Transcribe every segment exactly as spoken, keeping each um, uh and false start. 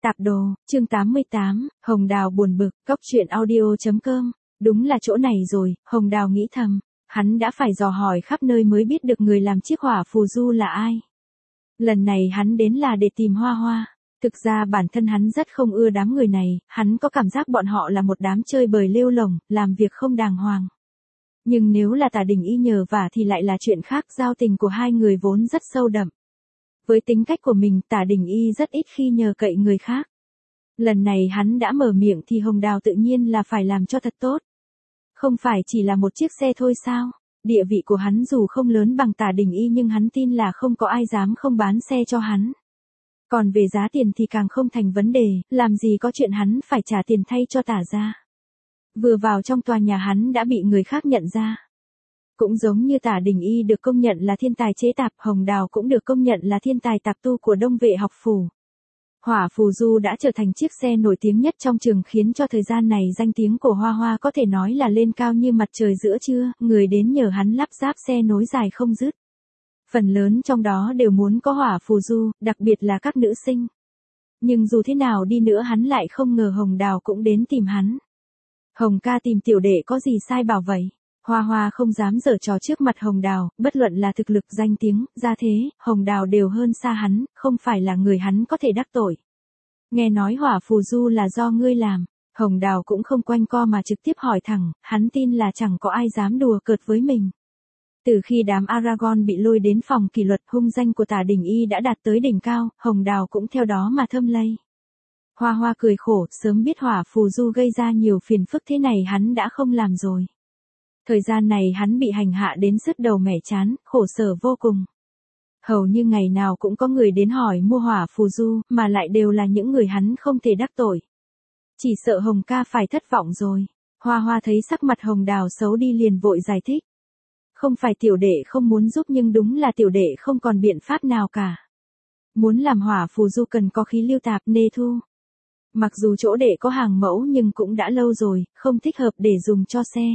Tạp đồ, chương tám mươi tám, Hồng Đào buồn bực, cốc truyện audio chấm com. Đúng là chỗ này rồi, Hồng Đào nghĩ thầm. Hắn đã phải dò hỏi khắp nơi mới biết được người làm chiếc hỏa phù du là ai. Lần này hắn đến là để tìm Hoa Hoa. Thực ra bản thân hắn rất không ưa đám người này, hắn có cảm giác bọn họ là một đám chơi bời lêu lổng, làm việc không đàng hoàng. Nhưng nếu là Tả Đình Y nhờ vả thì lại là chuyện khác, giao tình của hai người vốn rất sâu đậm. Với tính cách của mình, Tả Đình Y rất ít khi nhờ cậy người khác. Lần này hắn đã mở miệng thì Hồng Đào tự nhiên là phải làm cho thật tốt. Không phải chỉ là một chiếc xe thôi sao? Địa vị của hắn dù không lớn bằng Tả Đình Y nhưng hắn tin là không có ai dám không bán xe cho hắn. Còn về giá tiền thì càng không thành vấn đề, làm gì có chuyện hắn phải trả tiền thay cho Tả gia. Vừa vào trong tòa nhà hắn đã bị người khác nhận ra. Cũng giống như Tả Đình Y được công nhận là thiên tài chế tạp, Hồng Đào cũng được công nhận là thiên tài tạp tu của Đông Vệ học phủ. Hỏa phù du đã trở thành chiếc xe nổi tiếng nhất trong trường, khiến cho thời gian này danh tiếng của Hoa Hoa có thể nói là lên cao như mặt trời giữa trưa, người đến nhờ hắn lắp ráp xe nối dài không dứt. Phần lớn trong đó đều muốn có hỏa phù du, đặc biệt là các nữ sinh. Nhưng dù thế nào đi nữa hắn lại không ngờ Hồng Đào cũng đến tìm hắn. Hồng ca tìm tiểu đệ có gì sai bảo vậy? Hoa Hoa không dám giở trò trước mặt Hồng Đào, bất luận là thực lực, danh tiếng, gia thế, Hồng Đào đều hơn xa hắn, không phải là người hắn có thể đắc tội. Nghe nói hỏa phù du là do ngươi làm, Hồng Đào cũng không quanh co mà trực tiếp hỏi thẳng, hắn tin là chẳng có ai dám đùa cợt với mình. Từ khi đám Aragon bị lôi đến phòng kỷ luật, hung danh của Tả Đình Y đã đạt tới đỉnh cao, Hồng Đào cũng theo đó mà thâm lây. Hoa Hoa cười khổ, sớm biết hỏa phù du gây ra nhiều phiền phức thế này hắn đã không làm rồi. Thời gian này hắn bị hành hạ đến sứt đầu mẻ chán, khổ sở vô cùng. Hầu như ngày nào cũng có người đến hỏi mua hỏa phù du, mà lại đều là những người hắn không thể đắc tội. Chỉ sợ Hồng ca phải thất vọng rồi. Hoa Hoa thấy sắc mặt Hồng Đào xấu đi liền vội giải thích. Không phải tiểu đệ không muốn giúp nhưng đúng là tiểu đệ không còn biện pháp nào cả. Muốn làm hỏa phù du cần có khí lưu tạp nê thu. Mặc dù chỗ đệ có hàng mẫu nhưng cũng đã lâu rồi, không thích hợp để dùng cho xe.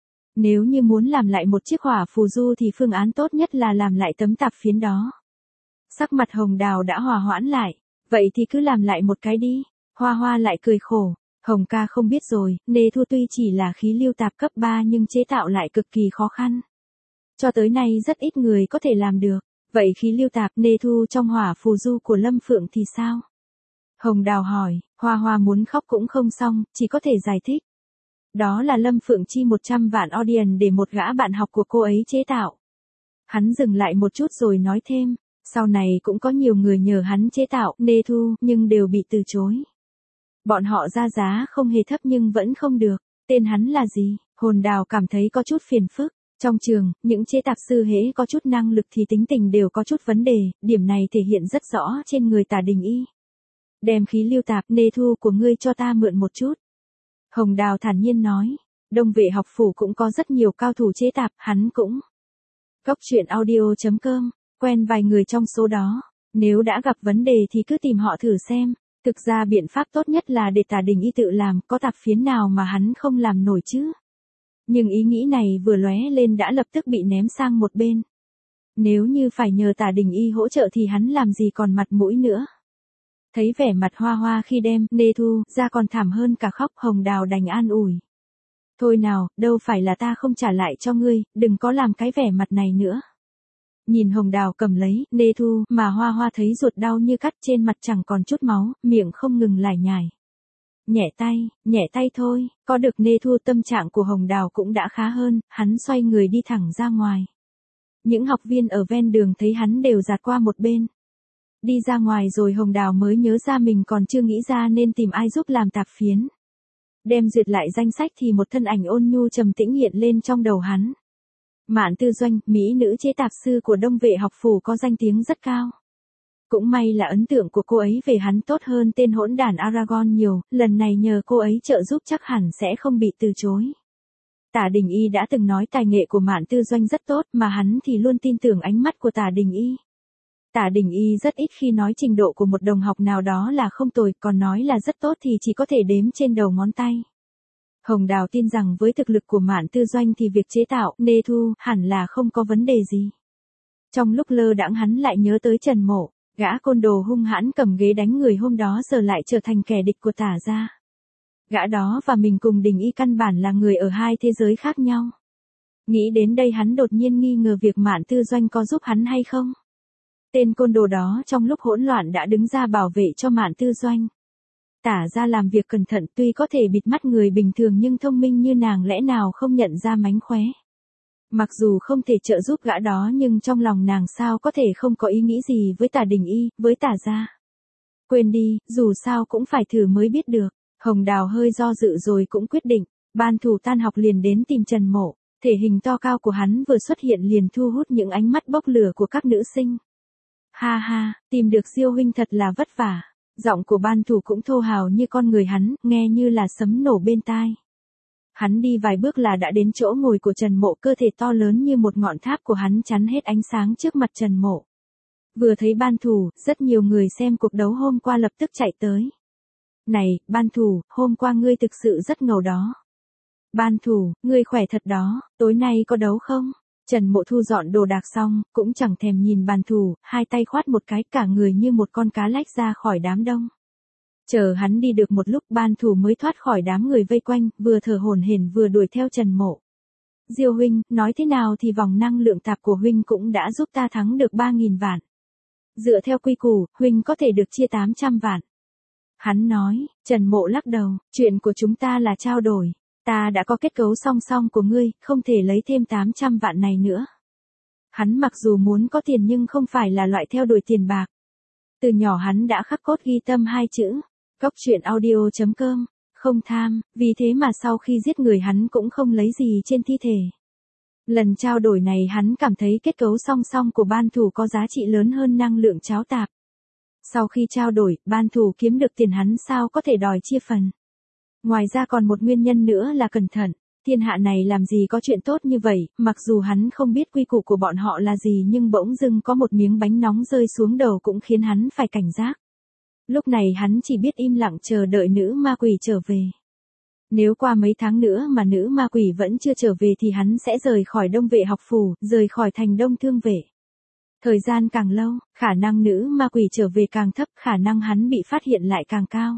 Nếu như muốn làm lại một chiếc hỏa phù du thì phương án tốt nhất là làm lại tấm tạp phiến đó. Sắc mặt Hồng Đào đã hòa hoãn lại, vậy thì cứ làm lại một cái đi. Hoa Hoa lại cười khổ, Hồng ca không biết rồi, nê thu tuy chỉ là khí lưu tạp cấp ba nhưng chế tạo lại cực kỳ khó khăn. Cho tới nay rất ít người có thể làm được, vậy khí lưu tạp nê thu trong hỏa phù du của Lâm Phượng thì sao? Hồng Đào hỏi, Hoa Hoa muốn khóc cũng không xong, chỉ có thể giải thích. Đó là Lâm Phượng chi một trăm vạn audience để một gã bạn học của cô ấy chế tạo. Hắn dừng lại một chút rồi nói thêm, sau này cũng có nhiều người nhờ hắn chế tạo nê thu nhưng đều bị từ chối. Bọn họ ra giá không hề thấp nhưng vẫn không được, tên hắn là gì? Hồn Đào cảm thấy có chút phiền phức. Trong trường, những chế tạp sư hễ có chút năng lực thì tính tình đều có chút vấn đề, điểm này thể hiện rất rõ trên người Tả Đình Y. Đem khí lưu tạp nê thu của ngươi cho ta mượn một chút. Hồng Đào thản nhiên nói, Đông Vệ học phủ cũng có rất nhiều cao thủ chế tạp, hắn cũng. Cốc truyện audio chấm com, quen vài người trong số đó, nếu đã gặp vấn đề thì cứ tìm họ thử xem. Thực ra biện pháp tốt nhất là để Tả Đình Y tự làm, có tạp phiến nào mà hắn không làm nổi chứ. Nhưng ý nghĩ này vừa lóe lên đã lập tức bị ném sang một bên. Nếu như phải nhờ Tả Đình Y hỗ trợ thì hắn làm gì còn mặt mũi nữa. Thấy vẻ mặt Hoa Hoa khi đem nê thu ra còn thảm hơn cả khóc, Hồng Đào đành an ủi. Thôi nào, đâu phải là ta không trả lại cho ngươi, đừng có làm cái vẻ mặt này nữa. Nhìn Hồng Đào cầm lấy nê thu mà Hoa Hoa thấy ruột đau như cắt, trên mặt chẳng còn chút máu, miệng không ngừng lải nhải. Nhẹ tay, nhẹ tay thôi, có được nê thu tâm trạng của Hồng Đào cũng đã khá hơn, hắn xoay người đi thẳng ra ngoài. Những học viên ở ven đường thấy hắn đều dạt qua một bên. Đi ra ngoài rồi Hồng Đào mới nhớ ra mình còn chưa nghĩ ra nên tìm ai giúp làm tạp phiến. Đem duyệt lại danh sách thì một thân ảnh ôn nhu trầm tĩnh hiện lên trong đầu hắn. Mạn Tư Doanh, mỹ nữ chế tạp sư của Đông Vệ học phủ có danh tiếng rất cao. Cũng may là ấn tượng của cô ấy về hắn tốt hơn tên hỗn đản Aragon nhiều, lần này nhờ cô ấy trợ giúp chắc hẳn sẽ không bị từ chối. Tả Đình Y đã từng nói tài nghệ của Mạn Tư Doanh rất tốt mà hắn thì luôn tin tưởng ánh mắt của Tả Đình Y. Tả Đình Y rất ít khi nói trình độ của một đồng học nào đó là không tồi, còn nói là rất tốt thì chỉ có thể đếm trên đầu ngón tay. Hồng Đào tin rằng với thực lực của Mạn Tư Doanh thì việc chế tạo nê thu hẳn là không có vấn đề gì. Trong lúc lơ đãng hắn lại nhớ tới Trần Mộ. Gã côn đồ hung hãn cầm ghế đánh người hôm đó giờ lại trở thành kẻ địch của Tả gia. Gã đó và mình cùng Đình Y căn bản là người ở hai thế giới khác nhau. Nghĩ đến đây hắn đột nhiên nghi ngờ việc Mạn Tư Doanh có giúp hắn hay không. Tên côn đồ đó trong lúc hỗn loạn đã đứng ra bảo vệ cho Mạn Tư Doanh. Tả gia làm việc cẩn thận tuy có thể bịt mắt người bình thường nhưng thông minh như nàng lẽ nào không nhận ra mánh khóe. Mặc dù không thể trợ giúp gã đó nhưng trong lòng nàng sao có thể không có ý nghĩ gì với Tả Đình Y, với Tả gia. Quên đi, dù sao cũng phải thử mới biết được. Hồng Đào hơi do dự rồi cũng quyết định, ban thủ tan học liền đến tìm Trần Mộ, thể hình to cao của hắn vừa xuất hiện liền thu hút những ánh mắt bốc lửa của các nữ sinh. Ha ha, tìm được Diêu huynh thật là vất vả. Giọng của ban thủ cũng thô hào như con người hắn, nghe như là sấm nổ bên tai. Hắn đi vài bước là đã đến chỗ ngồi của Trần Mộ, cơ thể to lớn như một ngọn tháp của hắn chắn hết ánh sáng trước mặt Trần Mộ. Vừa thấy ban thủ, rất nhiều người xem cuộc đấu hôm qua lập tức chạy tới. Này, ban thủ, hôm qua ngươi thực sự rất ngầu đó. Ban thủ, ngươi khỏe thật đó, tối nay có đấu không? Trần Mộ thu dọn đồ đạc xong, cũng chẳng thèm nhìn ban thủ, hai tay khoát một cái cả người như một con cá lách ra khỏi đám đông. Chờ hắn đi được một lúc ban thủ mới thoát khỏi đám người vây quanh, vừa thở hổn hển vừa đuổi theo Trần Mộ. Diêu huynh, nói thế nào thì vòng năng lượng tạp của huynh cũng đã giúp ta thắng được ba nghìn vạn. Dựa theo quy củ, huynh có thể được chia tám trăm vạn. Hắn nói, Trần Mộ lắc đầu, chuyện của chúng ta là trao đổi. Ta đã có kết cấu song song của ngươi, không thể lấy thêm tám trăm vạn này nữa. Hắn mặc dù muốn có tiền nhưng không phải là loại theo đuổi tiền bạc. Từ nhỏ hắn đã khắc cốt ghi tâm hai chữ, cốc truyện audio chấm com, không tham, vì thế mà sau khi giết người hắn cũng không lấy gì trên thi thể. Lần trao đổi này hắn cảm thấy kết cấu song song của ban thủ có giá trị lớn hơn năng lượng cháo tạp. Sau khi trao đổi, ban thủ kiếm được tiền hắn sao có thể đòi chia phần. Ngoài ra còn một nguyên nhân nữa là cẩn thận, thiên hạ này làm gì có chuyện tốt như vậy, mặc dù hắn không biết quy củ của bọn họ là gì nhưng bỗng dưng có một miếng bánh nóng rơi xuống đầu cũng khiến hắn phải cảnh giác. Lúc này hắn chỉ biết im lặng chờ đợi nữ ma quỷ trở về. Nếu qua mấy tháng nữa mà nữ ma quỷ vẫn chưa trở về thì hắn sẽ rời khỏi Đông Vệ học phủ, rời khỏi thành Đông Thương Vệ. Thời gian càng lâu, khả năng nữ ma quỷ trở về càng thấp, khả năng hắn bị phát hiện lại càng cao.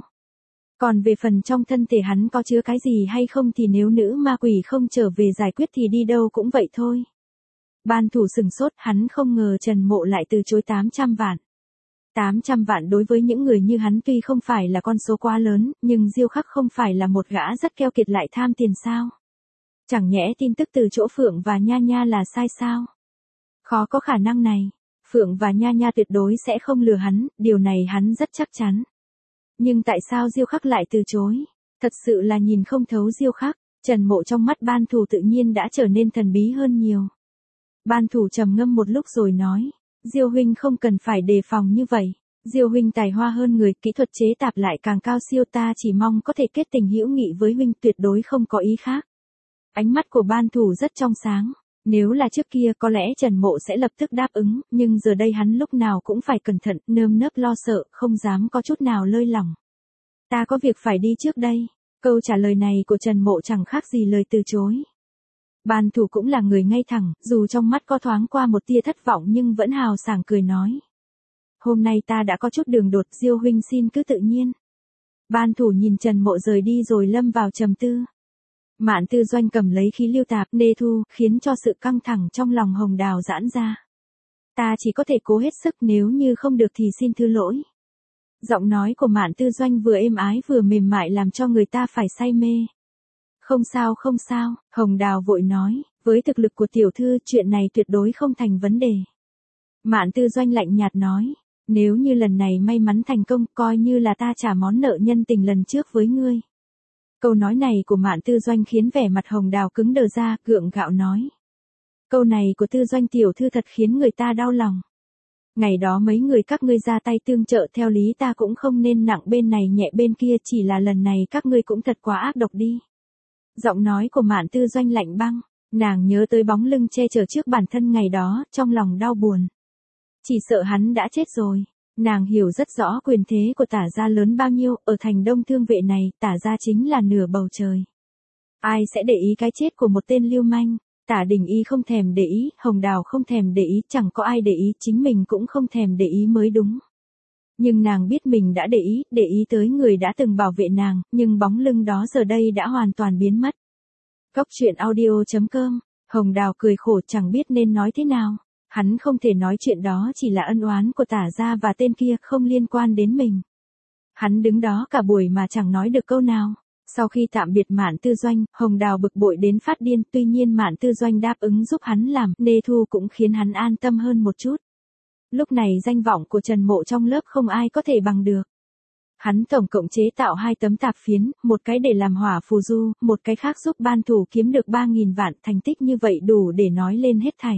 Còn về phần trong thân thể hắn có chứa cái gì hay không thì nếu nữ ma quỷ không trở về giải quyết thì đi đâu cũng vậy thôi. Ban thủ sừng sốt, hắn không ngờ Trần Mộ lại từ chối tám trăm vạn. tám trăm vạn đối với những người như hắn tuy không phải là con số quá lớn, nhưng Diêu Khắc không phải là một gã rất keo kiệt lại tham tiền sao? Chẳng nhẽ tin tức từ chỗ Phượng và Nha Nha là sai sao? Khó có khả năng này. Phượng và Nha Nha tuyệt đối sẽ không lừa hắn, điều này hắn rất chắc chắn. Nhưng tại sao Diêu Khắc lại từ chối? Thật sự là nhìn không thấu Diêu Khắc. Trần Mộ trong mắt ban thủ tự nhiên đã trở nên thần bí hơn nhiều. Ban thủ trầm ngâm một lúc rồi nói, Diêu huynh không cần phải đề phòng như vậy. Diêu huynh tài hoa hơn người, kỹ thuật chế tạp lại càng cao siêu, ta chỉ mong có thể kết tình hữu nghị với huynh, tuyệt đối không có ý khác. Ánh mắt của ban thủ rất trong sáng. Nếu là trước kia có lẽ Trần Mộ sẽ lập tức đáp ứng, nhưng giờ đây hắn lúc nào cũng phải cẩn thận, nơm nớp lo sợ, không dám có chút nào lơi lỏng. Ta có việc phải đi trước đây. Câu trả lời này của Trần Mộ chẳng khác gì lời từ chối. Ban thủ cũng là người ngay thẳng, dù trong mắt có thoáng qua một tia thất vọng nhưng vẫn hào sảng cười nói. Hôm nay ta đã có chút đường đột, Diêu huynh xin cứ tự nhiên. Ban thủ nhìn Trần Mộ rời đi rồi lâm vào trầm tư. Mạn Tư Doanh cầm lấy khí lưu tạp, nê thu, khiến cho sự căng thẳng trong lòng Hồng Đào giãn ra. Ta chỉ có thể cố hết sức, nếu như không được thì xin thứ lỗi. Giọng nói của Mạn Tư Doanh vừa êm ái vừa mềm mại làm cho người ta phải say mê. Không sao không sao, Hồng Đào vội nói, với thực lực của tiểu thư chuyện này tuyệt đối không thành vấn đề. Mạn Tư Doanh lạnh nhạt nói, nếu như lần này may mắn thành công coi như là ta trả món nợ nhân tình lần trước với ngươi. Câu nói này của Mạn Tư Doanh khiến vẻ mặt Hồng Đào cứng đờ ra, gượng gạo nói. Câu này của Tư Doanh tiểu thư thật khiến người ta đau lòng. Ngày đó mấy người các ngươi ra tay tương trợ, theo lý ta cũng không nên nặng bên này nhẹ bên kia, chỉ là lần này các ngươi cũng thật quá ác độc đi. Giọng nói của Mạn Tư Doanh lạnh băng, nàng nhớ tới bóng lưng che chở trước bản thân ngày đó, trong lòng đau buồn. Chỉ sợ hắn đã chết rồi. Nàng hiểu rất rõ quyền thế của Tả gia lớn bao nhiêu, ở thành Đông Thương Vệ này, Tả gia chính là nửa bầu trời. Ai sẽ để ý cái chết của một tên lưu manh? Tả Đình Y không thèm để ý, Hồng Đào không thèm để ý, chẳng có ai để ý, chính mình cũng không thèm để ý mới đúng. Nhưng nàng biết mình đã để ý, để ý tới người đã từng bảo vệ nàng, nhưng bóng lưng đó giờ đây đã hoàn toàn biến mất. Cốc truyện audio chấm com, Hồng Đào cười khổ chẳng biết nên nói thế nào. Hắn không thể nói chuyện đó chỉ là ân oán của Tả gia và tên kia, không liên quan đến mình. Hắn đứng đó cả buổi mà chẳng nói được câu nào. Sau khi tạm biệt Mạn Tư Doanh, Hồng Đào bực bội đến phát điên, tuy nhiên Mạn Tư Doanh đáp ứng giúp hắn làm, Nê Thu cũng khiến hắn an tâm hơn một chút. Lúc này danh vọng của Trần Mộ trong lớp không ai có thể bằng được. Hắn tổng cộng chế tạo hai tấm tạp phiến, một cái để làm hỏa phù du, một cái khác giúp ban thủ kiếm được ba nghìn vạn, thành tích như vậy đủ để nói lên hết thảy.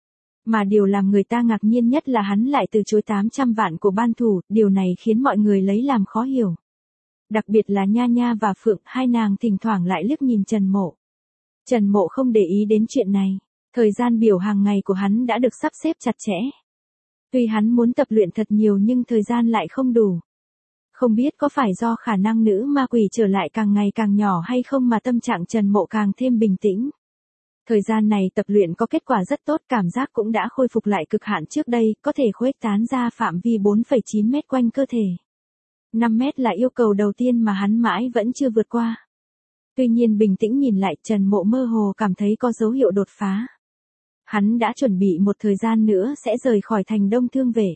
Mà điều làm người ta ngạc nhiên nhất là hắn lại từ chối tám trăm vạn của ban thủ, điều này khiến mọi người lấy làm khó hiểu. Đặc biệt là Nha Nha và Phượng, hai nàng thỉnh thoảng lại liếc nhìn Trần Mộ. Trần Mộ không để ý đến chuyện này, thời gian biểu hàng ngày của hắn đã được sắp xếp chặt chẽ. Tuy hắn muốn tập luyện thật nhiều nhưng thời gian lại không đủ. Không biết có phải do khả năng nữ ma quỷ trở lại càng ngày càng nhỏ hay không mà tâm trạng Trần Mộ càng thêm bình tĩnh. Thời gian này tập luyện có kết quả rất tốt, cảm giác cũng đã khôi phục lại cực hạn trước đây, có thể khuếch tán ra phạm vi bốn phẩy chín mét quanh cơ thể. năm mét là yêu cầu đầu tiên mà hắn mãi vẫn chưa vượt qua. Tuy nhiên bình tĩnh nhìn lại, Trần Mộ mơ hồ cảm thấy có dấu hiệu đột phá. Hắn đã chuẩn bị một thời gian nữa sẽ rời khỏi thành Đông Thương Vệ.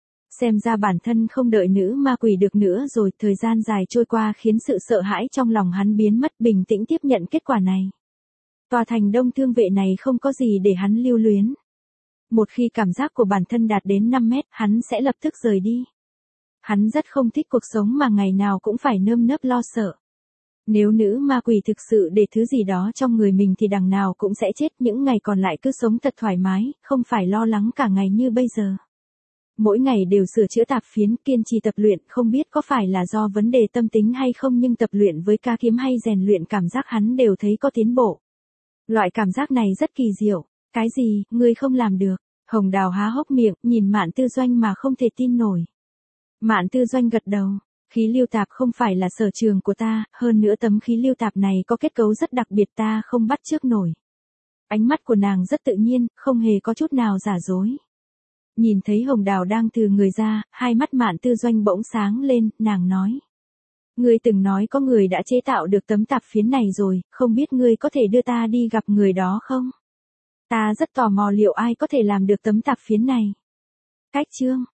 Xem ra bản thân không đợi nữ ma quỷ được nữa rồi, thời gian dài trôi qua khiến sự sợ hãi trong lòng hắn biến mất, bình tĩnh tiếp nhận kết quả này. Tòa thành Đông Thương Vệ này không có gì để hắn lưu luyến. Một khi cảm giác của bản thân đạt đến năm mét, hắn sẽ lập tức rời đi. Hắn rất không thích cuộc sống mà ngày nào cũng phải nơm nớp lo sợ. Nếu nữ ma quỷ thực sự để thứ gì đó trong người mình thì đằng nào cũng sẽ chết, những ngày còn lại cứ sống thật thoải mái, không phải lo lắng cả ngày như bây giờ. Mỗi ngày đều sửa chữa tạp phiến, kiên trì tập luyện, không biết có phải là do vấn đề tâm tính hay không nhưng tập luyện với ca kiếm hay rèn luyện cảm giác hắn đều thấy có tiến bộ. Loại cảm giác này rất kỳ diệu. Cái gì, ngươi không làm được? Hồng Đào há hốc miệng, nhìn Mạn Tư Doanh mà không thể tin nổi. Mạn Tư Doanh gật đầu. Khí lưu tạp không phải là sở trường của ta, hơn nữa tấm khí lưu tạp này có kết cấu rất đặc biệt ta không bắt chước nổi. Ánh mắt của nàng rất tự nhiên, không hề có chút nào giả dối. Nhìn thấy Hồng Đào đang từ người ra, hai mắt Mạn Tư Doanh bỗng sáng lên, nàng nói. Ngươi từng nói có người đã chế tạo được tấm tạp phiến này rồi, không biết ngươi có thể đưa ta đi gặp người đó không? Ta rất tò mò liệu ai có thể làm được tấm tạp phiến này. Cách chương.